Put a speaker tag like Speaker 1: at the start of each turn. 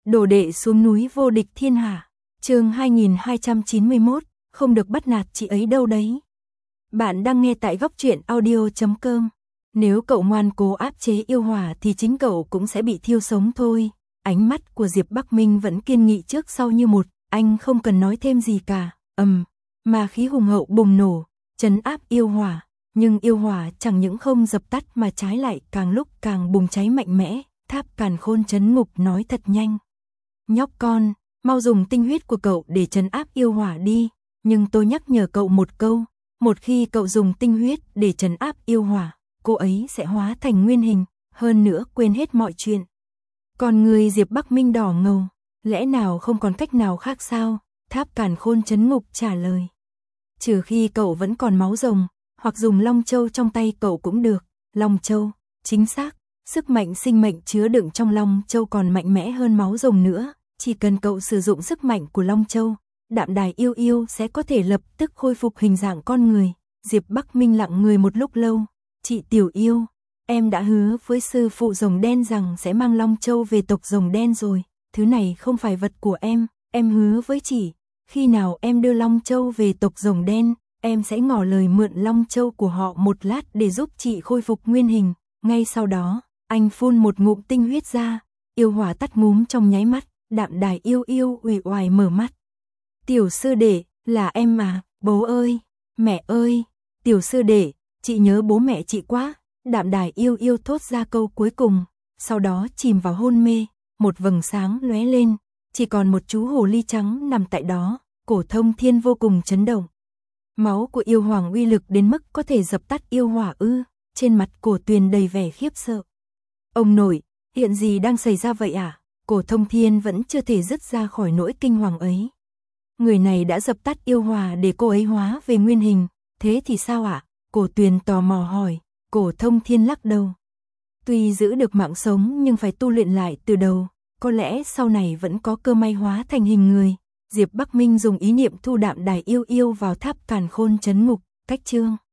Speaker 1: Đồ đệ xuống núi vô địch thiên hạ. Chương 2291, không được bắt nạt chị ấy đâu đấy. Bạn đang nghe tại Góc Truyện Audio.com. Nếu cậu ngoan cố áp chế yêu hỏa thì chính cậu cũng sẽ bị thiêu sống thôi. Ánh mắt của Diệp Bắc Minh vẫn kiên nghị trước sau như một, anh không cần nói thêm gì cả. Mà khí hùng hậu bùng nổ, trấn áp yêu hỏa. Nhưng yêu hỏa chẳng những không dập tắt mà trái lại càng lúc càng bùng cháy mạnh mẽ. Tháp Càn Khôn trấn ngục nói thật nhanh. Nhóc con, mau dùng tinh huyết của cậu để trấn áp yêu hỏa đi. Nhưng tôi nhắc nhở cậu một câu, một khi cậu dùng tinh huyết để trấn áp yêu hỏa, cô ấy sẽ hóa thành nguyên hình, hơn nữa quên hết mọi chuyện. Còn người Diệp Bắc Minh đỏ ngầu, lẽ nào không còn cách nào khác sao? Tháp Càn Khôn trấn ngục trả lời. Trừ khi cậu vẫn còn máu rồng, hoặc dùng Long Châu trong tay cậu cũng được. Long Châu, chính xác, sức mạnh sinh mệnh chứa đựng trong Long Châu còn mạnh mẽ hơn máu rồng nữa. Chỉ cần cậu sử dụng sức mạnh của Long Châu, Đạm Đài yêu yêu sẽ có thể lập tức khôi phục hình dạng con người. Diệp Bắc Minh lặng người một lúc lâu. Chị Tiểu Yêu, em đã hứa với sư phụ rồng đen rằng sẽ mang Long Châu về tộc rồng đen rồi. Thứ này không phải vật của em hứa với chị. Khi nào em đưa Long Châu về tộc rồng đen, em sẽ ngỏ lời mượn Long Châu của họ một lát để giúp chị khôi phục nguyên hình. Ngay sau đó, anh phun một ngụm tinh huyết ra, yêu hỏa tắt ngúm trong nháy mắt. Đạm Đài yêu yêu uể oải mở mắt. Tiểu sư đệ, là em mà, bố ơi, mẹ ơi, tiểu sư đệ, chị nhớ bố mẹ chị quá. Đạm Đài yêu yêu thốt ra câu cuối cùng, sau đó chìm vào hôn mê, một vầng sáng lóe lên, chỉ còn một chú hồ ly trắng nằm tại đó. Cổ Thông Thiên vô cùng chấn động. Máu của yêu hoàng uy lực đến mức có thể dập tắt yêu hỏa ư? Trên mặt Cổ Tuyền đầy vẻ khiếp sợ. Ông nội, hiện gì đang xảy ra vậy à? Cổ Thông Thiên vẫn chưa thể dứt ra khỏi nỗi kinh hoàng ấy. Người này đã dập tắt yêu hỏa để cô ấy hóa về nguyên hình, thế thì sao ạ? Cổ Tuyền tò mò hỏi. Cổ Thông Thiên lắc đầu. Tuy giữ được mạng sống nhưng phải tu luyện lại từ đầu, có lẽ sau này vẫn có cơ may hóa thành hình người. Diệp Bắc Minh dùng ý niệm thu Đạm Đài yêu yêu vào Tháp Càn Khôn trấn ngục. Cách chương